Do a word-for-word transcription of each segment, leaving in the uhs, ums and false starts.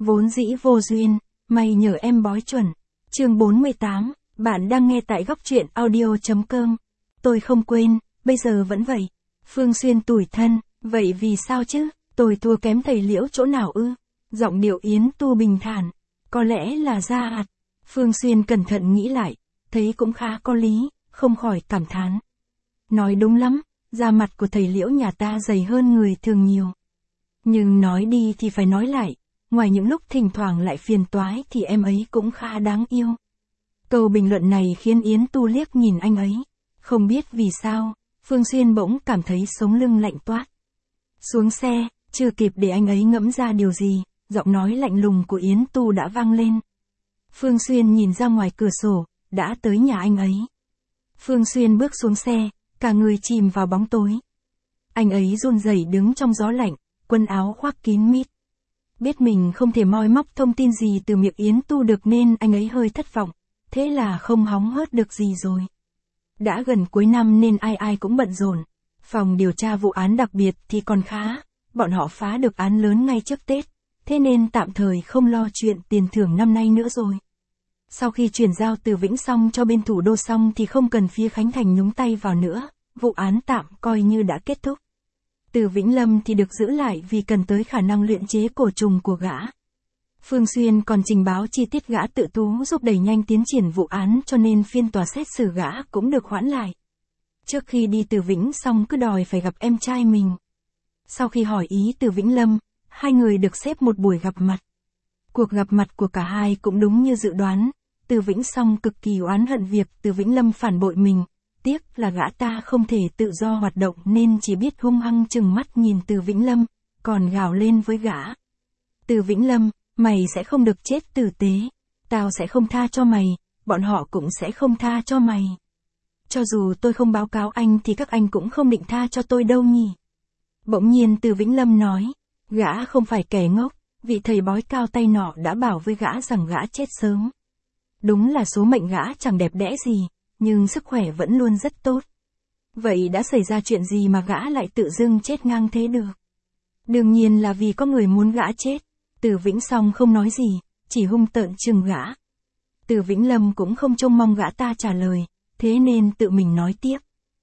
vốn dĩ vô duyên, mày nhờ em bói chuẩn. Chương bốn mươi tám, bạn đang nghe tại góc truyện audio.com. Tôi không quên, bây giờ vẫn vậy. Phương Xuyên tủi thân, vậy vì sao chứ, tôi thua kém thầy Liễu chỗ nào ư? Giọng điệu Yến Tu bình thản, có lẽ là da ạt. Phương Xuyên cẩn thận nghĩ lại, thấy cũng khá có lý, không khỏi cảm thán. Nói đúng lắm, da mặt của thầy Liễu nhà ta dày hơn người thường nhiều. Nhưng nói đi thì phải nói lại, ngoài những lúc thỉnh thoảng lại phiền toái thì em ấy cũng khá đáng yêu. Câu bình luận này khiến Yến Tu liếc nhìn anh ấy. Không biết vì sao, Phương Xuyên bỗng cảm thấy sống lưng lạnh toát. Xuống xe, chưa kịp để anh ấy ngẫm ra điều gì, giọng nói lạnh lùng của Yến Tu đã vang lên. Phương Xuyên nhìn ra ngoài cửa sổ, đã tới nhà anh ấy. Phương Xuyên bước xuống xe, cả người chìm vào bóng tối. Anh ấy run rẩy đứng trong gió lạnh, quần áo khoác kín mít. Biết mình không thể moi móc thông tin gì từ miệng Yến Tu được nên anh ấy hơi thất vọng, thế là không hóng hớt được gì rồi. Đã gần cuối năm nên ai ai cũng bận rộn. Phòng điều tra vụ án đặc biệt thì còn khá, bọn họ phá được án lớn ngay trước Tết, thế nên tạm thời không lo chuyện tiền thưởng năm nay nữa rồi. Sau khi chuyển giao Từ Vĩnh xong cho bên thủ đô xong thì không cần phía Khánh Thành nhúng tay vào nữa, vụ án tạm coi như đã kết thúc. Từ Vĩnh Lâm thì được giữ lại vì cần tới khả năng luyện chế cổ trùng của gã. Phương Xuyên còn trình báo chi tiết gã tự tú giúp đẩy nhanh tiến triển vụ án cho nên phiên tòa xét xử gã cũng được hoãn lại. Trước khi đi Từ Vĩnh xong cứ đòi phải gặp em trai mình. Sau khi hỏi ý Từ Vĩnh Lâm, hai người được xếp một buổi gặp mặt. Cuộc gặp mặt của cả hai cũng đúng như dự đoán. Từ Vĩnh xong cực kỳ oán hận việc Từ Vĩnh Lâm phản bội mình. Tiếc là gã ta không thể tự do hoạt động nên chỉ biết hung hăng chừng mắt nhìn Từ Vĩnh Lâm, còn gào lên với gã. Từ Vĩnh Lâm, mày sẽ không được chết tử tế. Tao sẽ không tha cho mày, bọn họ cũng sẽ không tha cho mày. Cho dù tôi không báo cáo anh thì các anh cũng không định tha cho tôi đâu nhỉ. Bỗng nhiên Từ Vĩnh Lâm nói, gã không phải kẻ ngốc, vị thầy bói cao tay nọ đã bảo với gã rằng gã chết sớm. Đúng là số mệnh gã chẳng đẹp đẽ gì, nhưng sức khỏe vẫn luôn rất tốt. Vậy đã xảy ra chuyện gì mà gã lại tự dưng chết ngang thế được? Đương nhiên là vì có người muốn gã chết. Từ Vĩnh xong không nói gì, chỉ hung tợn chừng gã. Từ Vĩnh Lâm cũng không trông mong gã ta trả lời, thế nên tự mình nói tiếp.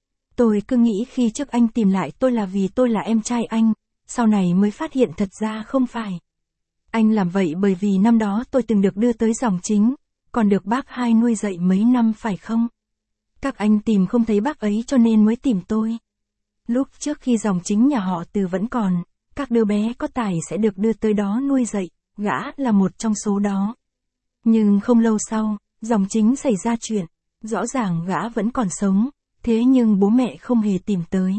Tôi cứ nghĩ khi trước anh tìm lại tôi là vì tôi là em trai anh, sau này mới phát hiện thật ra không phải. Anh làm vậy bởi vì năm đó tôi từng được đưa tới dòng chính, còn được bác hai nuôi dạy mấy năm phải không? Các anh tìm không thấy bác ấy cho nên mới tìm tôi. Lúc trước khi dòng chính nhà họ Từ vẫn còn, các đứa bé có tài sẽ được đưa tới đó nuôi dạy, gã là một trong số đó. Nhưng không lâu sau, dòng chính xảy ra chuyện, rõ ràng gã vẫn còn sống, thế nhưng bố mẹ không hề tìm tới.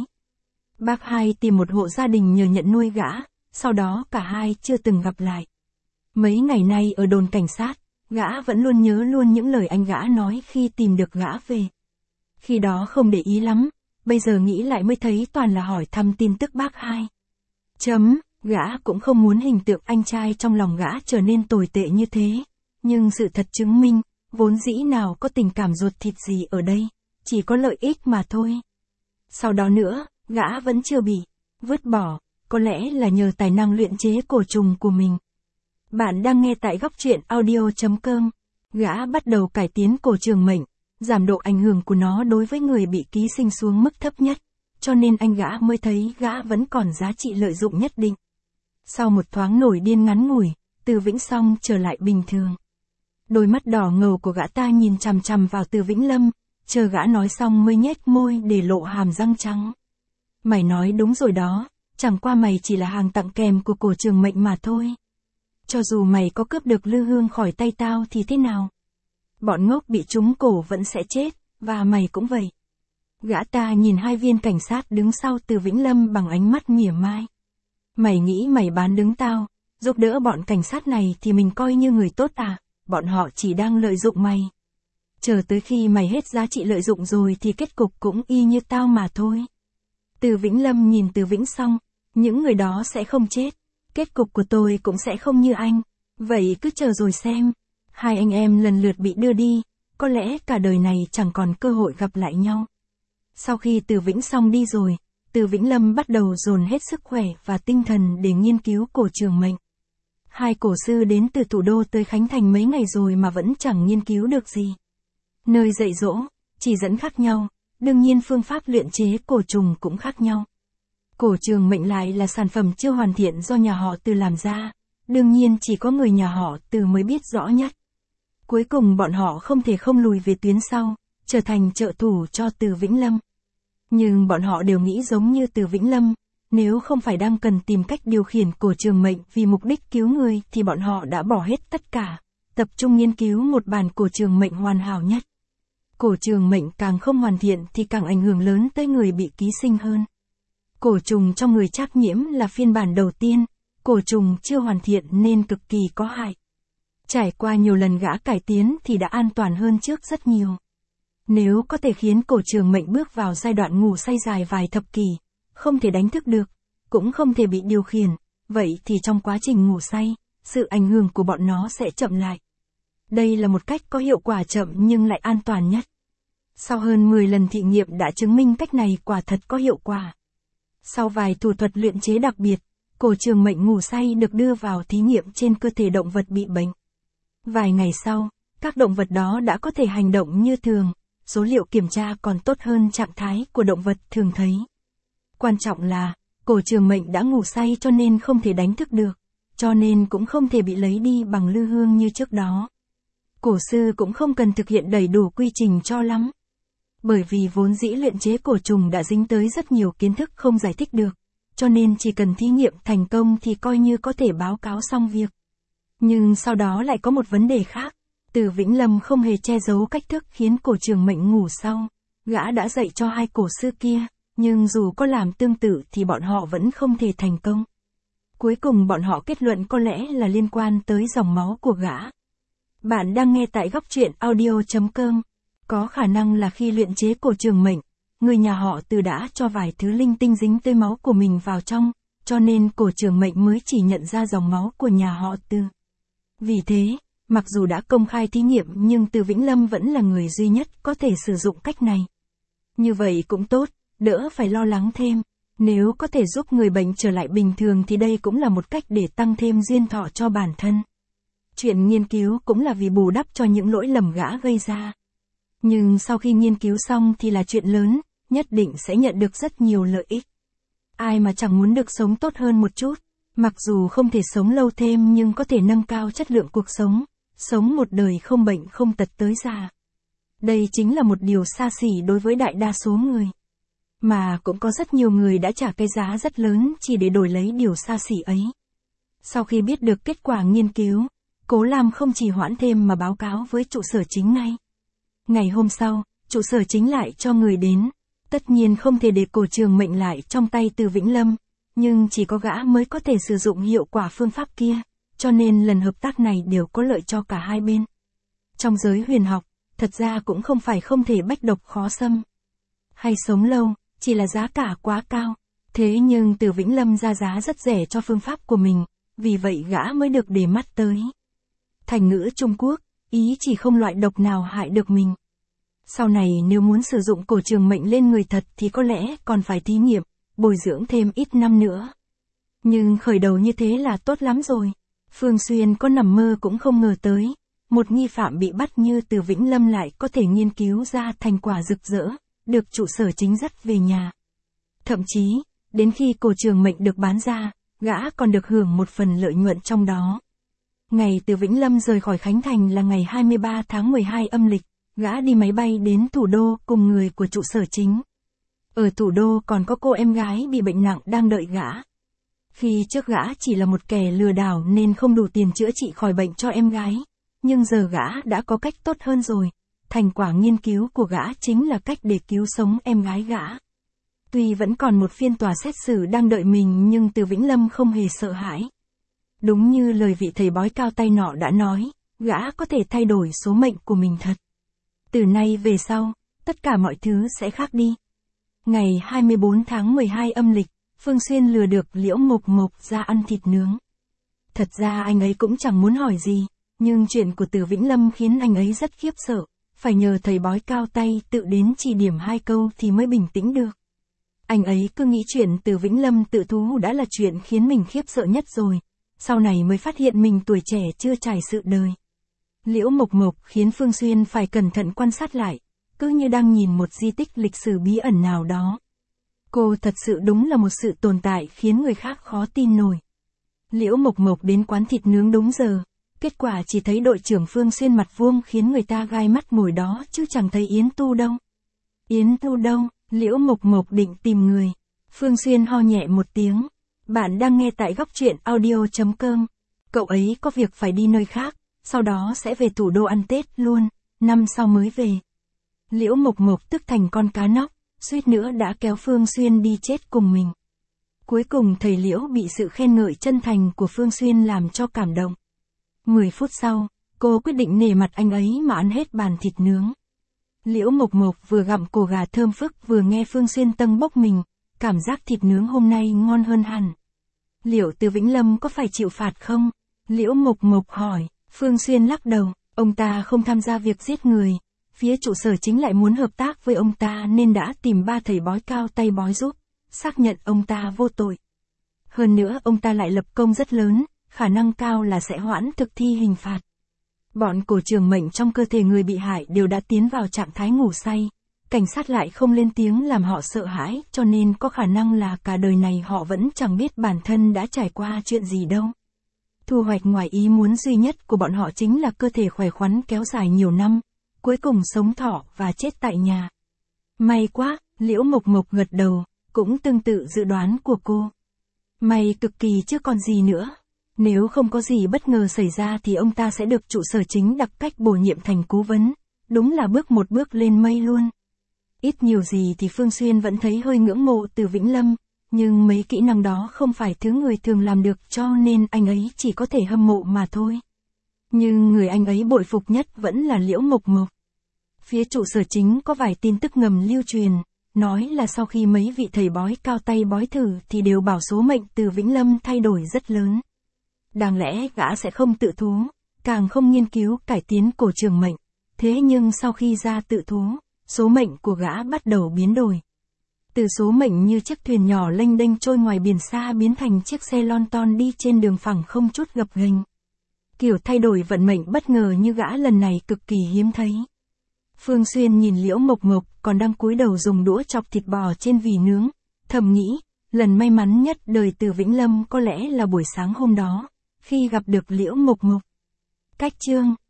Bác hai tìm một hộ gia đình nhờ nhận nuôi gã, sau đó cả hai chưa từng gặp lại. Mấy ngày nay ở đồn cảnh sát, gã vẫn luôn nhớ luôn những lời anh gã nói khi tìm được gã về. Khi đó không để ý lắm, bây giờ nghĩ lại mới thấy toàn là hỏi thăm tin tức bác hai. Chấm, gã cũng không muốn hình tượng anh trai trong lòng gã trở nên tồi tệ như thế. Nhưng sự thật chứng minh, vốn dĩ nào có tình cảm ruột thịt gì ở đây, chỉ có lợi ích mà thôi. Sau đó nữa, gã vẫn chưa bị vứt bỏ, có lẽ là nhờ tài năng luyện chế cổ trùng của mình. Bạn đang nghe tại góc truyện audio.com. Gã bắt đầu cải tiến cổ trường mệnh, giảm độ ảnh hưởng của nó đối với người bị ký sinh xuống mức thấp nhất, cho nên anh gã mới thấy gã vẫn còn giá trị lợi dụng nhất định. Sau một thoáng nổi điên ngắn ngủi, Từ Vĩnh xong trở lại bình thường. Đôi mắt đỏ ngầu của gã ta nhìn chằm chằm vào Từ Vĩnh Lâm, chờ gã nói xong mới nhếch môi để lộ hàm răng trắng. Mày nói đúng rồi đó, chẳng qua mày chỉ là hàng tặng kèm của cổ trường mệnh mà thôi. Cho dù mày có cướp được lư hương khỏi tay tao thì thế nào? Bọn ngốc bị trúng cổ vẫn sẽ chết, và mày cũng vậy. Gã ta nhìn hai viên cảnh sát đứng sau Từ Vĩnh Lâm bằng ánh mắt mỉa mai. Mày nghĩ mày bán đứng tao, giúp đỡ bọn cảnh sát này thì mình coi như người tốt à? Bọn họ chỉ đang lợi dụng mày. Chờ tới khi mày hết giá trị lợi dụng rồi thì kết cục cũng y như tao mà thôi. Từ Vĩnh Lâm nhìn Từ Vĩnh xong, những người đó sẽ không chết. Kết cục của tôi cũng sẽ không như anh. Vậy cứ chờ rồi xem. Hai anh em lần lượt bị đưa đi, có lẽ cả đời này chẳng còn cơ hội gặp lại nhau. Sau khi Từ Vĩnh xong đi rồi, Từ Vĩnh Lâm bắt đầu dồn hết sức khỏe và tinh thần để nghiên cứu cổ trường mệnh. Hai cổ sư đến từ thủ đô tới Khánh Thành mấy ngày rồi mà vẫn chẳng nghiên cứu được gì. Nơi dạy dỗ, chỉ dẫn khác nhau, đương nhiên phương pháp luyện chế cổ trùng cũng khác nhau. Cổ trường mệnh lại là sản phẩm chưa hoàn thiện do nhà họ Từ làm ra, đương nhiên chỉ có người nhà họ Từ mới biết rõ nhất. Cuối cùng bọn họ không thể không lùi về tuyến sau, trở thành trợ thủ cho Từ Vĩnh Lâm. Nhưng bọn họ đều nghĩ giống như Từ Vĩnh Lâm, nếu không phải đang cần tìm cách điều khiển cổ trường mệnh vì mục đích cứu người thì bọn họ đã bỏ hết tất cả, tập trung nghiên cứu một bản cổ trường mệnh hoàn hảo nhất. Cổ trường mệnh càng không hoàn thiện thì càng ảnh hưởng lớn tới người bị ký sinh hơn. Cổ trùng trong người Trác Nhiễm là phiên bản đầu tiên, cổ trùng chưa hoàn thiện nên cực kỳ có hại. Trải qua nhiều lần gã cải tiến thì đã an toàn hơn trước rất nhiều. Nếu có thể khiến cổ trường mệnh bước vào giai đoạn ngủ say dài vài thập kỷ, không thể đánh thức được, cũng không thể bị điều khiển, vậy thì trong quá trình ngủ say, sự ảnh hưởng của bọn nó sẽ chậm lại. Đây là một cách có hiệu quả chậm nhưng lại an toàn nhất. Sau hơn mười lần thí nghiệm đã chứng minh cách này quả thật có hiệu quả. Sau vài thủ thuật luyện chế đặc biệt, cổ trường mệnh ngủ say được đưa vào thí nghiệm trên cơ thể động vật bị bệnh. Vài ngày sau, các động vật đó đã có thể hành động như thường, số liệu kiểm tra còn tốt hơn trạng thái của động vật thường thấy. Quan trọng là, cổ trường mệnh đã ngủ say cho nên không thể đánh thức được, cho nên cũng không thể bị lấy đi bằng lư hương như trước đó. Cổ sư cũng không cần thực hiện đầy đủ quy trình cho lắm. Bởi vì vốn dĩ luyện chế cổ trùng đã dính tới rất nhiều kiến thức không giải thích được, cho nên chỉ cần thí nghiệm thành công thì coi như có thể báo cáo xong việc. Nhưng sau đó lại có một vấn đề khác, Từ Vĩnh Lâm không hề che giấu cách thức khiến cổ trường mệnh ngủ sau. Gã đã dạy cho hai cổ sư kia, nhưng dù có làm tương tự thì bọn họ vẫn không thể thành công. Cuối cùng bọn họ kết luận có lẽ là liên quan tới dòng máu của gã. Bạn đang nghe tại góc truyện audio chấm com. Có khả năng là khi luyện chế cổ trường mệnh, người nhà họ Từ đã cho vài thứ linh tinh dính tới máu của mình vào trong, cho nên cổ trường mệnh mới chỉ nhận ra dòng máu của nhà họ Từ. Vì thế, mặc dù đã công khai thí nghiệm nhưng Từ Vĩnh Lâm vẫn là người duy nhất có thể sử dụng cách này. Như vậy cũng tốt, đỡ phải lo lắng thêm. Nếu có thể giúp người bệnh trở lại bình thường thì đây cũng là một cách để tăng thêm duyên thọ cho bản thân. Chuyện nghiên cứu cũng là vì bù đắp cho những lỗi lầm gã gây ra. Nhưng sau khi nghiên cứu xong thì là chuyện lớn, nhất định sẽ nhận được rất nhiều lợi ích. Ai mà chẳng muốn được sống tốt hơn một chút, mặc dù không thể sống lâu thêm nhưng có thể nâng cao chất lượng cuộc sống, sống một đời không bệnh không tật tới già. Đây chính là một điều xa xỉ đối với đại đa số người. Mà cũng có rất nhiều người đã trả cái giá rất lớn chỉ để đổi lấy điều xa xỉ ấy. Sau khi biết được kết quả nghiên cứu, Cố Lam không trì hoãn thêm mà báo cáo với trụ sở chính ngay. Ngày hôm sau, trụ sở chính lại cho người đến. Tất nhiên không thể để cổ trường mệnh lại trong tay Từ Vĩnh Lâm, nhưng chỉ có gã mới có thể sử dụng hiệu quả phương pháp kia, cho nên lần hợp tác này đều có lợi cho cả hai bên. Trong giới huyền học, thật ra cũng không phải không thể bách độc khó xâm, hay sống lâu, chỉ là giá cả quá cao. Thế nhưng Từ Vĩnh Lâm ra giá rất rẻ cho phương pháp của mình, vì vậy gã mới được để mắt tới. Thành ngữ Trung Quốc, ý chỉ không loại độc nào hại được mình. Sau này nếu muốn sử dụng cổ trường mệnh lên người thật thì có lẽ còn phải thí nghiệm, bồi dưỡng thêm ít năm nữa. Nhưng khởi đầu như thế là tốt lắm rồi. Phương Xuyên có nằm mơ cũng không ngờ tới, một nghi phạm bị bắt như Từ Vĩnh Lâm lại có thể nghiên cứu ra thành quả rực rỡ, được trụ sở chính dắt về nhà. Thậm chí, đến khi cổ trường mệnh được bán ra, gã còn được hưởng một phần lợi nhuận trong đó. Ngày Từ Vĩnh Lâm rời khỏi Khánh Thành là ngày hai mươi ba tháng mười hai âm lịch, gã đi máy bay đến thủ đô cùng người của trụ sở chính. Ở thủ đô còn có cô em gái bị bệnh nặng đang đợi gã. Khi trước gã chỉ là một kẻ lừa đảo nên không đủ tiền chữa trị khỏi bệnh cho em gái, nhưng giờ gã đã có cách tốt hơn rồi. Thành quả nghiên cứu của gã chính là cách để cứu sống em gái gã. Tuy vẫn còn một phiên tòa xét xử đang đợi mình nhưng Từ Vĩnh Lâm không hề sợ hãi. Đúng như lời vị thầy bói cao tay nọ đã nói, gã có thể thay đổi số mệnh của mình thật. Từ nay về sau, tất cả mọi thứ sẽ khác đi. Ngày hai mươi bốn tháng mười hai âm lịch, Phương Xuyên lừa được Liễu Mộc Mộc ra ăn thịt nướng. Thật ra anh ấy cũng chẳng muốn hỏi gì, nhưng chuyện của Từ Vĩnh Lâm khiến anh ấy rất khiếp sợ, phải nhờ thầy bói cao tay tự đến chỉ điểm hai câu thì mới bình tĩnh được. Anh ấy cứ nghĩ chuyện Từ Vĩnh Lâm tự thú đã là chuyện khiến mình khiếp sợ nhất rồi, sau này mới phát hiện mình tuổi trẻ chưa trải sự đời. Liễu Mộc Mộc khiến Phương Xuyên phải cẩn thận quan sát lại, cứ như đang nhìn một di tích lịch sử bí ẩn nào đó. Cô thật sự đúng là một sự tồn tại khiến người khác khó tin nổi. Liễu Mộc Mộc đến quán thịt nướng đúng giờ, kết quả chỉ thấy đội trưởng Phương Xuyên mặt vuông khiến người ta gai mắt ngồi đó chứ chẳng thấy Yến Tu đâu. Yến Tu đâu? Liễu Mộc Mộc định tìm người. Phương Xuyên ho nhẹ một tiếng. Bạn đang nghe tại góc truyện audio.com. Cậu ấy có việc phải đi nơi khác, sau đó sẽ về thủ đô ăn Tết luôn, năm sau mới về. Liễu Mộc Mộc tức thành con cá nóc, suýt nữa đã kéo Phương Xuyên đi chết cùng mình. Cuối cùng thầy Liễu bị sự khen ngợi chân thành của Phương Xuyên làm cho cảm động. Mười phút sau, cô quyết định nể mặt anh ấy mà ăn hết bàn thịt nướng. Liễu Mộc Mộc vừa gặm cổ gà thơm phức vừa nghe Phương Xuyên tâng bốc mình, cảm giác thịt nướng hôm nay ngon hơn hẳn. Liệu Từ Vĩnh Lâm có phải chịu phạt không? Liễu Mộc Mộc hỏi. Phương Xuyên lắc đầu, ông ta không tham gia việc giết người. Phía trụ sở chính lại muốn hợp tác với ông ta nên đã tìm ba thầy bói cao tay bói giúp, xác nhận ông ta vô tội. Hơn nữa ông ta lại lập công rất lớn, khả năng cao là sẽ hoãn thực thi hình phạt. Bọn cổ trường mệnh trong cơ thể người bị hại đều đã tiến vào trạng thái ngủ say. Cảnh sát lại không lên tiếng làm họ sợ hãi, cho nên có khả năng là cả đời này họ vẫn chẳng biết bản thân đã trải qua chuyện gì đâu. Thu hoạch ngoài ý muốn duy nhất của bọn họ chính là cơ thể khỏe khoắn kéo dài nhiều năm, cuối cùng sống thọ và chết tại nhà. May quá, Liễu Mộc Mộc gật đầu, cũng tương tự dự đoán của cô. May cực kỳ chứ còn gì nữa. Nếu không có gì bất ngờ xảy ra thì ông ta sẽ được trụ sở chính đặc cách bổ nhiệm thành cố vấn. Đúng là bước một bước lên mây luôn. Ít nhiều gì thì Phương Xuyên vẫn thấy hơi ngưỡng mộ Từ Vĩnh Lâm, nhưng mấy kỹ năng đó không phải thứ người thường làm được cho nên anh ấy chỉ có thể hâm mộ mà thôi. Nhưng người anh ấy bội phục nhất vẫn là Liễu Mộc Mộc. Phía trụ sở chính có vài tin tức ngầm lưu truyền, nói là sau khi mấy vị thầy bói cao tay bói thử thì đều bảo số mệnh Từ Vĩnh Lâm thay đổi rất lớn. Đáng lẽ gã sẽ không tự thú, càng không nghiên cứu cải tiến cổ trường mệnh. Thế nhưng sau khi ra tự thú, số mệnh của gã bắt đầu biến đổi. Từ số mệnh như chiếc thuyền nhỏ lênh đênh trôi ngoài biển xa biến thành chiếc xe lon ton đi trên đường phẳng không chút gập ghềnh. Kiểu thay đổi vận mệnh bất ngờ như gã lần này cực kỳ hiếm thấy. Phương Xuyên nhìn Liễu Mộc Mộc còn đang cúi đầu dùng đũa chọc thịt bò trên vỉ nướng, thầm nghĩ, lần may mắn nhất đời Từ Vĩnh Lâm có lẽ là buổi sáng hôm đó, khi gặp được Liễu Mộc Mộc. Cách chương